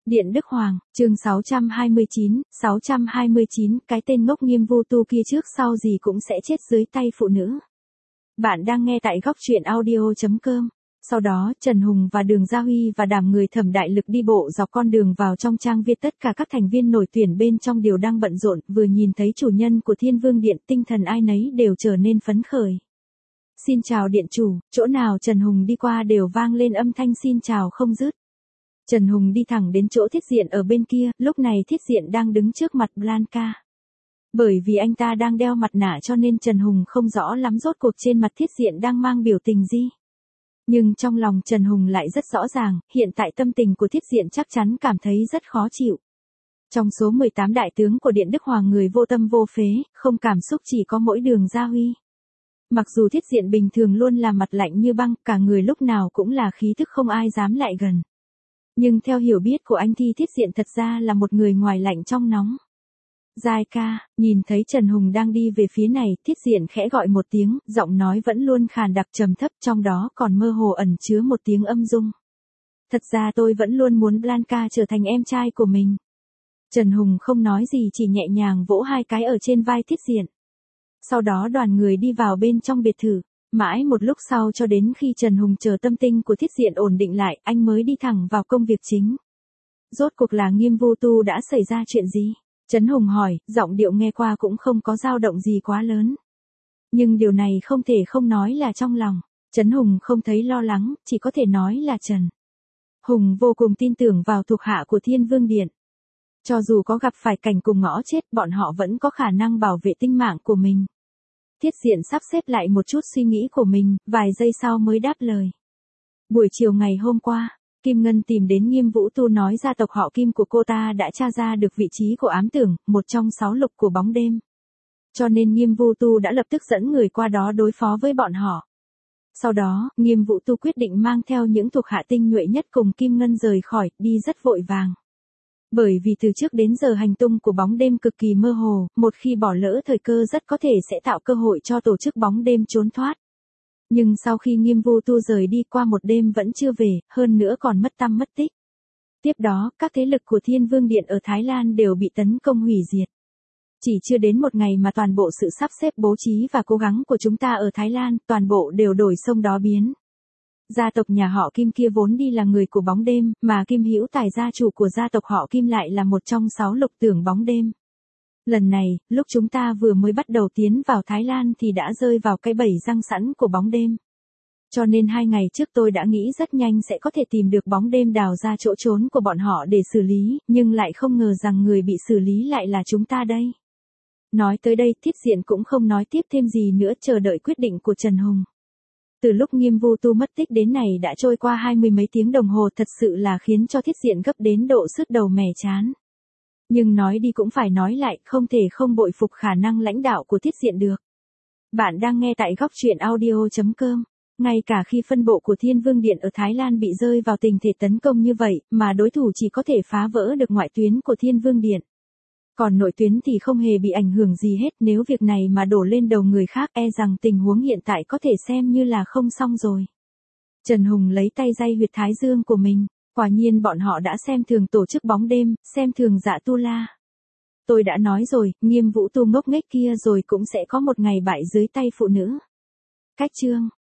Điện Đức Hoàng, chương 629, cái tên ngốc Nghiêm Vu Tu kia trước sau gì cũng sẽ chết dưới tay phụ nữ. Bạn đang nghe tại góc truyện audio.com. Sau đó, Trần Hùng và Đường Gia Huy và đám người Thẩm Đại Lực đi bộ dọc con đường vào trong trang viên, tất cả các thành viên nổi tuyển bên trong đều đang bận rộn, vừa nhìn thấy chủ nhân của Thiên Vương Điện, tinh thần ai nấy đều trở nên phấn khởi. Xin chào điện chủ, chỗ nào Trần Hùng đi qua đều vang lên âm thanh xin chào không dứt. Trần Hùng đi thẳng đến chỗ Thiết Diện ở bên kia, lúc này Thiết Diện đang đứng trước mặt Blanca. Bởi vì anh ta đang đeo mặt nạ cho nên Trần Hùng không rõ lắm rốt cuộc trên mặt Thiết Diện đang mang biểu tình gì. Nhưng trong lòng Trần Hùng lại rất rõ ràng, hiện tại tâm tình của Thiết Diện chắc chắn cảm thấy rất khó chịu. Trong số 18 đại tướng của Điện Đức Hoàng, người vô tâm vô phế, không cảm xúc chỉ có mỗi Đường Gia Huy. Mặc dù Thiết Diện bình thường luôn là mặt lạnh như băng, cả người lúc nào cũng là khí thức không ai dám lại gần. Nhưng theo hiểu biết của anh thì Thiết Diện thật ra là một người ngoài lạnh trong nóng. Giai ca, nhìn thấy Trần Hùng đang đi về phía này, Thiết Diện khẽ gọi một tiếng, giọng nói vẫn luôn khàn đặc trầm thấp, trong đó còn mơ hồ ẩn chứa một tiếng âm dung. Thật ra tôi vẫn luôn muốn Blanca trở thành em trai của mình. Trần Hùng không nói gì, chỉ nhẹ nhàng vỗ hai cái ở trên vai Thiết Diện. Sau đó đoàn người đi vào bên trong biệt thự. Mãi một lúc sau, cho đến khi Trần Hùng chờ tâm tình của Thiết Diện ổn định lại, anh mới đi thẳng vào công việc chính. Rốt cuộc là Nghiêm Vu Tu đã xảy ra chuyện gì? Trấn Hùng hỏi, giọng điệu nghe qua cũng không có dao động gì quá lớn. Nhưng điều này không thể không nói là trong lòng. Trấn Hùng không thấy lo lắng, chỉ có thể nói là Trần Hùng vô cùng tin tưởng vào thuộc hạ của Thiên Vương Điện. Cho dù có gặp phải cảnh cùng ngõ chết, bọn họ vẫn có khả năng bảo vệ tính mạng của mình. Thiết Diện sắp xếp lại một chút suy nghĩ của mình, vài giây sau mới đáp lời. Buổi chiều ngày hôm qua, Kim Ngân tìm đến Nghiêm Vũ Tu nói gia tộc họ Kim của cô ta đã tra ra được vị trí của ám tưởng, một trong 6 lục của bóng đêm. Cho nên Nghiêm Vũ Tu đã lập tức dẫn người qua đó đối phó với bọn họ. Sau đó, Nghiêm Vũ Tu quyết định mang theo những thuộc hạ tinh nhuệ nhất cùng Kim Ngân rời khỏi, đi rất vội vàng. Bởi vì từ trước đến giờ hành tung của bóng đêm cực kỳ mơ hồ, một khi bỏ lỡ thời cơ rất có thể sẽ tạo cơ hội cho tổ chức bóng đêm trốn thoát. Nhưng sau khi Nghiêm Vu Tu rời đi qua một đêm vẫn chưa về, hơn nữa còn mất tăm mất tích. Tiếp đó, các thế lực của Thiên Vương Điện ở Thái Lan đều bị tấn công hủy diệt. Chỉ chưa đến một ngày mà toàn bộ sự sắp xếp bố trí và cố gắng của chúng ta ở Thái Lan, toàn bộ đều đổi sông đó biến. Gia tộc nhà họ Kim kia vốn đi là người của bóng đêm, mà Kim Hữu Tài gia chủ của gia tộc họ Kim lại là một trong 6 lục tưởng bóng đêm. Lần này, lúc chúng ta vừa mới bắt đầu tiến vào Thái Lan thì đã rơi vào cái bẫy răng sẵn của bóng đêm. Cho nên 2 ngày trước tôi đã nghĩ rất nhanh sẽ có thể tìm được bóng đêm đào ra chỗ trốn của bọn họ để xử lý, nhưng lại không ngờ rằng người bị xử lý lại là chúng ta đây. Nói tới đây, Thiết Diện cũng không nói tiếp thêm gì nữa, chờ đợi quyết định của Trần Hùng. Từ lúc Nghiêm Vu Tu mất tích đến này đã trôi qua 20 mấy tiếng đồng hồ, thật sự là khiến cho Thiết Diện gấp đến độ sứt đầu mẻ trán. Nhưng nói đi cũng phải nói lại, không thể không bội phục khả năng lãnh đạo của Thiết Diện được. Bạn đang nghe tại góc truyện audio.com. Ngay cả khi phân bộ của Thiên Vương Điện ở Thái Lan bị rơi vào tình thế tấn công như vậy, mà đối thủ chỉ có thể phá vỡ được ngoại tuyến của Thiên Vương Điện. Còn nội tuyến thì không hề bị ảnh hưởng gì hết, nếu việc này mà đổ lên đầu người khác e rằng tình huống hiện tại có thể xem như là không xong rồi. Trần Hùng lấy tay day huyệt thái dương của mình, quả nhiên bọn họ đã xem thường tổ chức bóng đêm, xem thường Dạ Tu La. Tôi đã nói rồi, Nghiêm Vũ Tu ngốc nghếch kia rồi cũng sẽ có một ngày bại dưới tay phụ nữ. Cách chương